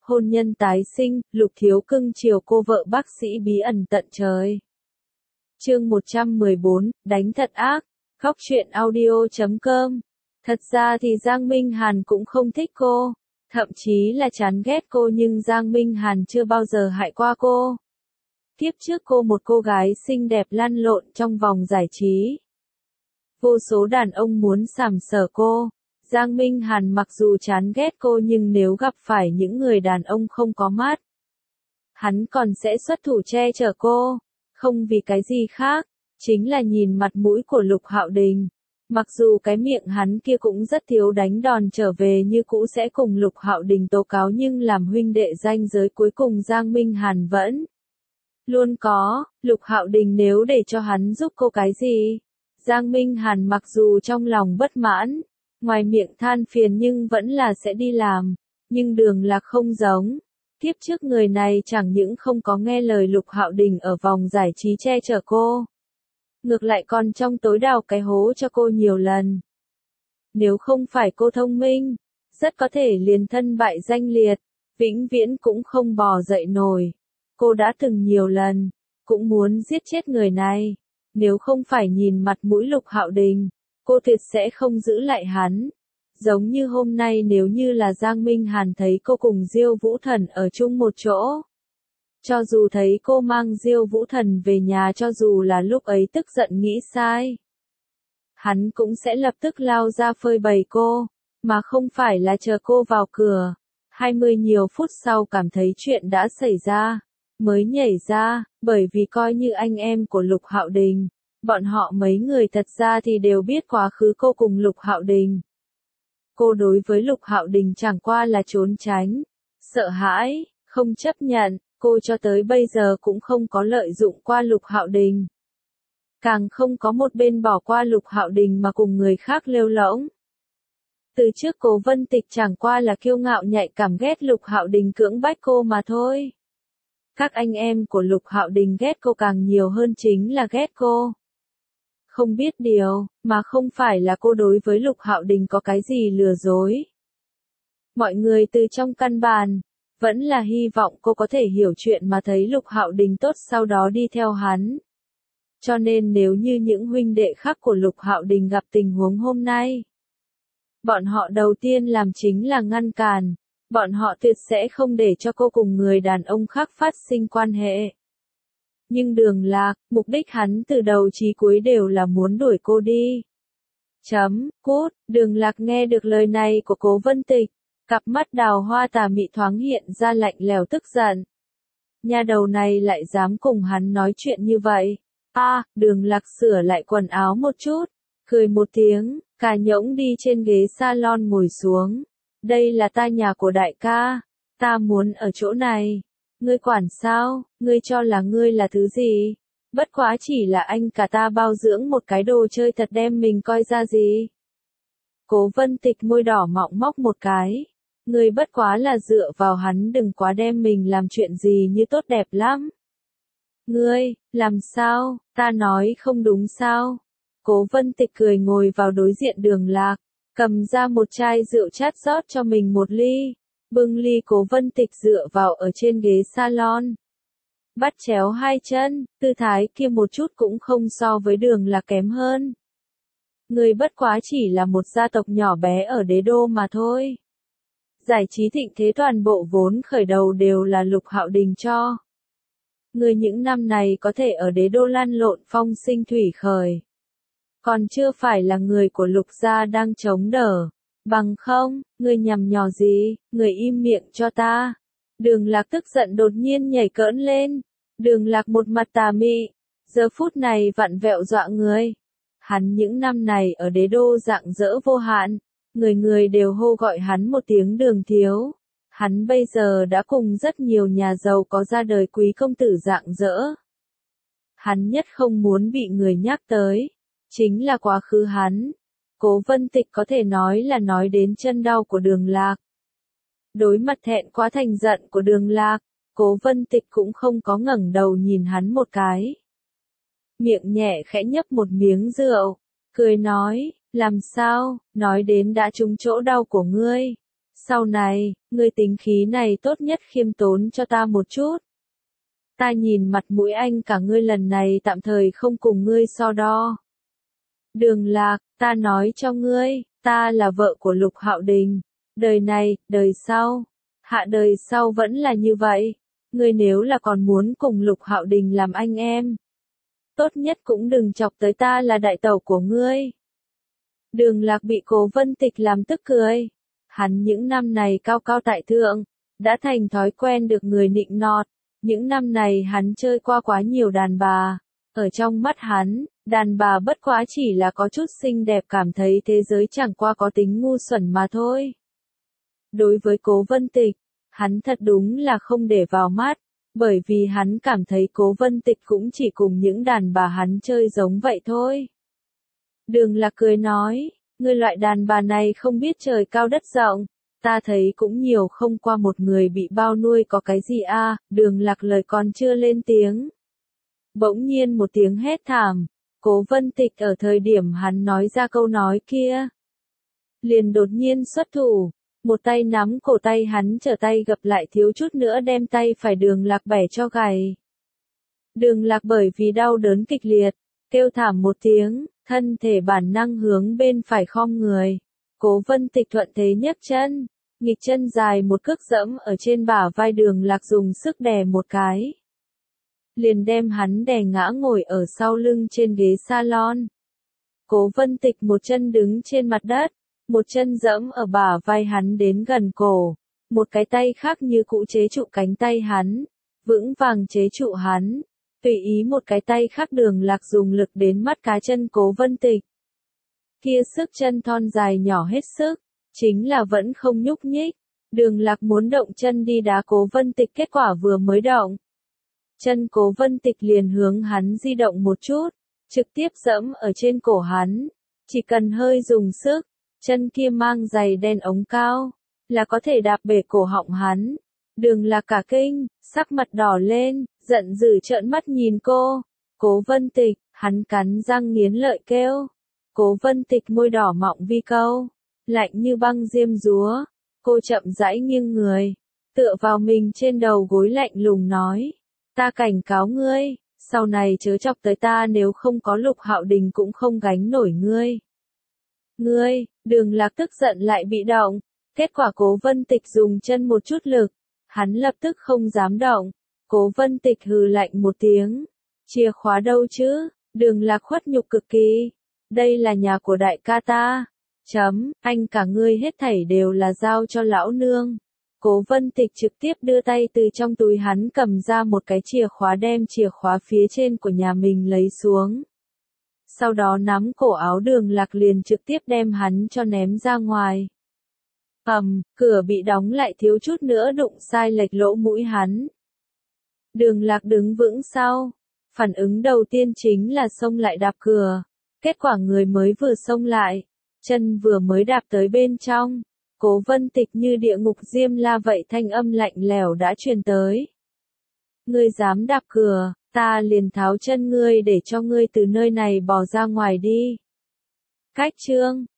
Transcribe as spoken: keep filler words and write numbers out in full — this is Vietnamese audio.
hôn nhân tái sinh, Lục Thiếu cưng chiều cô vợ bác sĩ bí ẩn tận trời. Chương một trăm mười bốn, đánh thật ác, Góc truyện audio chấm com. Thật ra thì Giang Minh Hàn cũng không thích cô, thậm chí là chán ghét cô, nhưng Giang Minh Hàn chưa bao giờ hại qua cô. Tiếp trước cô một cô gái xinh đẹp lăn lộn trong vòng giải trí. Vô số đàn ông muốn sàm sỡ cô. Giang Minh Hàn mặc dù chán ghét cô, nhưng nếu gặp phải những người đàn ông không có mắt, hắn còn sẽ xuất thủ che chở cô. Không vì cái gì khác, chính là nhìn mặt mũi của Lục Hạo Đình. Mặc dù cái miệng hắn kia cũng rất thiếu đánh đòn trở về như cũ sẽ cùng Lục Hạo Đình tố cáo, nhưng làm huynh đệ ranh giới cuối cùng Giang Minh Hàn vẫn luôn có. Lục Hạo Đình nếu để cho hắn giúp cô cái gì, Giang Minh Hàn mặc dù trong lòng bất mãn, ngoài miệng than phiền nhưng vẫn là sẽ đi làm. Nhưng Đường Lạc không giống. Tiếp trước người này chẳng những không có nghe lời Lục Hạo Đình ở vòng giải trí che chở cô, ngược lại còn trong tối đào cái hố cho cô nhiều lần. Nếu không phải cô thông minh, rất có thể liền thân bại danh liệt, vĩnh viễn cũng không bò dậy nổi. Cô đã từng nhiều lần, cũng muốn giết chết người này. Nếu không phải nhìn mặt mũi Lục Hạo Đình, cô tuyệt sẽ không giữ lại hắn. Giống như hôm nay, nếu như là Giang Minh Hàn thấy cô cùng Diêu Vũ Thần ở chung một chỗ, cho dù thấy cô mang Diêu Vũ Thần về nhà, cho dù là lúc ấy tức giận nghĩ sai, hắn cũng sẽ lập tức lao ra phơi bày cô, mà không phải là chờ cô vào cửa. Hai mươi nhiều phút sau cảm thấy chuyện đã xảy ra, mới nhảy ra, bởi vì coi như anh em của Lục Hạo Đình, bọn họ mấy người thật ra thì đều biết quá khứ cô cùng Lục Hạo Đình. Cô đối với Lục Hạo Đình chẳng qua là trốn tránh, sợ hãi, không chấp nhận. Cô cho tới bây giờ cũng không có lợi dụng qua Lục Hạo Đình, càng không có một bên bỏ qua Lục Hạo Đình mà cùng người khác lêu lổng. Từ trước Cố Vân Tịch chẳng qua là kiêu ngạo nhạy cảm ghét Lục Hạo Đình cưỡng bách cô mà thôi. Các anh em của Lục Hạo Đình ghét cô càng nhiều hơn chính là ghét cô. Không biết điều, mà không phải là cô đối với Lục Hạo Đình có cái gì lừa dối. Mọi người từ trong căn bàn vẫn là hy vọng cô có thể hiểu chuyện mà thấy Lục Hạo Đình tốt sau đó đi theo hắn. Cho nên nếu như những huynh đệ khác của Lục Hạo Đình gặp tình huống hôm nay, bọn họ đầu tiên làm chính là ngăn cản. Bọn họ tuyệt sẽ không để cho cô cùng người đàn ông khác phát sinh quan hệ. Nhưng Đường Lạc, mục đích hắn từ đầu chí cuối đều là muốn đuổi cô đi. Chấm, cút. Đường Lạc nghe được lời này của Cố Vân Tịch, cặp mắt đào hoa tà mị thoáng hiện ra lạnh lẽo tức giận. Nhà đầu này lại dám cùng hắn nói chuyện như vậy. A, à, Đường Lạc sửa lại quần áo một chút, cười một tiếng, cà nhỗng đi trên ghế salon ngồi xuống. Đây là ta nhà của đại ca, ta muốn ở chỗ này. Ngươi quản sao, ngươi cho là ngươi là thứ gì? Bất quá chỉ là anh cả ta bao dưỡng một cái đồ chơi thật, đem mình coi ra gì? Cố Vân Tịch môi đỏ mọng móc một cái. Ngươi bất quá là dựa vào hắn, đừng quá đem mình làm chuyện gì như tốt đẹp lắm. Ngươi, làm sao, ta nói không đúng sao? Cố Vân Tịch cười ngồi vào đối diện Đường Lạc, cầm ra một chai rượu chát rót cho mình một ly. Bưng ly, Cố Vân Tịch dựa vào ở trên ghế salon, bắt chéo hai chân, tư thái kia một chút cũng không so với Đường Lạc kém hơn. Người bất quá chỉ là một gia tộc nhỏ bé ở đế đô mà thôi. Giải trí thịnh thế toàn bộ vốn khởi đầu đều là Lục Hạo Đình cho. Người những năm này có thể ở đế đô lăn lộn phong sinh thủy khởi, còn chưa phải là người của Lục gia đang chống đỡ. Bằng không, người nhằm nhò gì, người im miệng cho ta. Đường Lạc tức giận đột nhiên nhảy cỡn lên. Đường Lạc một mặt tà mị, giờ phút này vặn vẹo dọa người. Hắn những năm này ở đế đô rạng rỡ vô hạn, người người đều hô gọi hắn một tiếng Đường thiếu. Hắn bây giờ đã cùng rất nhiều nhà giàu có ra đời quý công tử rạng rỡ. Hắn nhất không muốn bị người nhắc tới, chính là quá khứ hắn. Cố Vân Tịch có thể nói là nói đến chân đau của Đường Lạc. Đối mặt thẹn quá thành giận của Đường Lạc, Cố Vân Tịch cũng không có ngẩng đầu nhìn hắn một cái. Miệng nhẹ khẽ nhấp một miếng rượu, cười nói, làm sao, nói đến đã trúng chỗ đau của ngươi. Sau này, ngươi tính khí này tốt nhất khiêm tốn cho ta một chút. Ta nhìn mặt mũi anh cả ngươi lần này tạm thời không cùng ngươi so đo. Đường Lạc, ta nói cho ngươi, ta là vợ của Lục Hạo Đình. Đời này, đời sau, hạ đời sau vẫn là như vậy. Ngươi nếu là còn muốn cùng Lục Hạo Đình làm anh em, tốt nhất cũng đừng chọc tới ta là đại tẩu của ngươi. Đường Lạc bị Cố Vân Tịch làm tức cười. Hắn những năm này cao cao tại thượng, đã thành thói quen được người nịnh nọt. Những năm này hắn chơi qua quá nhiều đàn bà. Ở trong mắt hắn, đàn bà bất quá chỉ là có chút xinh đẹp, cảm thấy thế giới chẳng qua có tính ngu xuẩn mà thôi. Đối với Cố Vân Tịch, hắn thật đúng là không để vào mắt, bởi vì hắn cảm thấy Cố Vân Tịch cũng chỉ cùng những đàn bà hắn chơi giống vậy thôi. Đường Lạc cười nói, ngươi loại đàn bà này không biết trời cao đất rộng, ta thấy cũng nhiều không qua một người bị bao nuôi có cái gì a. À? Đường Lạc lời còn chưa lên tiếng. Bỗng nhiên một tiếng hét thảm, Cố Vân Tịch ở thời điểm hắn nói ra câu nói kia, liền đột nhiên xuất thủ, một tay nắm cổ tay hắn trở tay gập lại thiếu chút nữa đem tay phải Đường Lạc bẻ cho gãy. Đường Lạc bởi vì đau đớn kịch liệt, kêu thảm một tiếng, thân thể bản năng hướng bên phải khom người. Cố Vân Tịch thuận thế nhấc chân, nghịch chân dài một cước dẫm ở trên bả vai Đường Lạc, dùng sức đè một cái, liền đem hắn đè ngã ngồi ở sau lưng trên ghế salon. Cố Vân Tịch một chân đứng trên mặt đất, một chân dẫm ở bả vai hắn đến gần cổ, một cái tay khác như cũ chế trụ cánh tay hắn, vững vàng chế trụ hắn, tùy ý một cái tay khác Đường Lạc dùng lực đến mắt cá chân Cố Vân Tịch. Kia sức chân thon dài nhỏ hết sức, chính là vẫn không nhúc nhích. Đường Lạc muốn động chân đi đá Cố Vân Tịch, kết quả vừa mới động, chân Cố Vân Tịch liền hướng hắn di động một chút, trực tiếp dẫm ở trên cổ hắn. Chỉ cần hơi dùng sức, chân kia mang giày đen ống cao, là có thể đạp bể cổ họng hắn. Đường Lạc cả kinh, sắc mặt đỏ lên, giận dữ trợn mắt nhìn cô. Cố Vân Tịch, hắn cắn răng nghiến lợi kêu. Cố Vân Tịch môi đỏ mọng vi câu, lạnh như băng diêm dúa. Cô chậm rãi nghiêng người, tựa vào mình trên đầu gối lạnh lùng nói, ta cảnh cáo ngươi, sau này chớ chọc tới ta, nếu không có Lục Hạo Đình cũng không gánh nổi ngươi. Ngươi, Đường Lạc tức giận lại bị động, kết quả Cố Vân Tịch dùng chân một chút lực, hắn lập tức không dám động. Cố Vân Tịch hừ lạnh một tiếng, chìa khóa đâu chứ? Đường Lạc khuất nhục cực kỳ, đây là nhà của đại ca ta. Chấm, anh cả ngươi hết thảy đều là giao cho lão nương. Cố Vân Tịch trực tiếp đưa tay từ trong túi hắn cầm ra một cái chìa khóa, đem chìa khóa phía trên của nhà mình lấy xuống. Sau đó nắm cổ áo Đường Lạc liền trực tiếp đem hắn cho ném ra ngoài. Ầm, cửa bị đóng lại thiếu chút nữa đụng sai lệch lỗ mũi hắn. Đường Lạc đứng vững sau, phản ứng đầu tiên chính là xông lại đạp cửa. Kết quả người mới vừa xông lại, chân vừa mới đạp tới bên trong, Cố Vân Tịch như địa ngục diêm la vậy thanh âm lạnh lẽo đã truyền tới. Ngươi dám đạp cửa, ta liền tháo chân ngươi để cho ngươi từ nơi này bỏ ra ngoài đi. Cách chương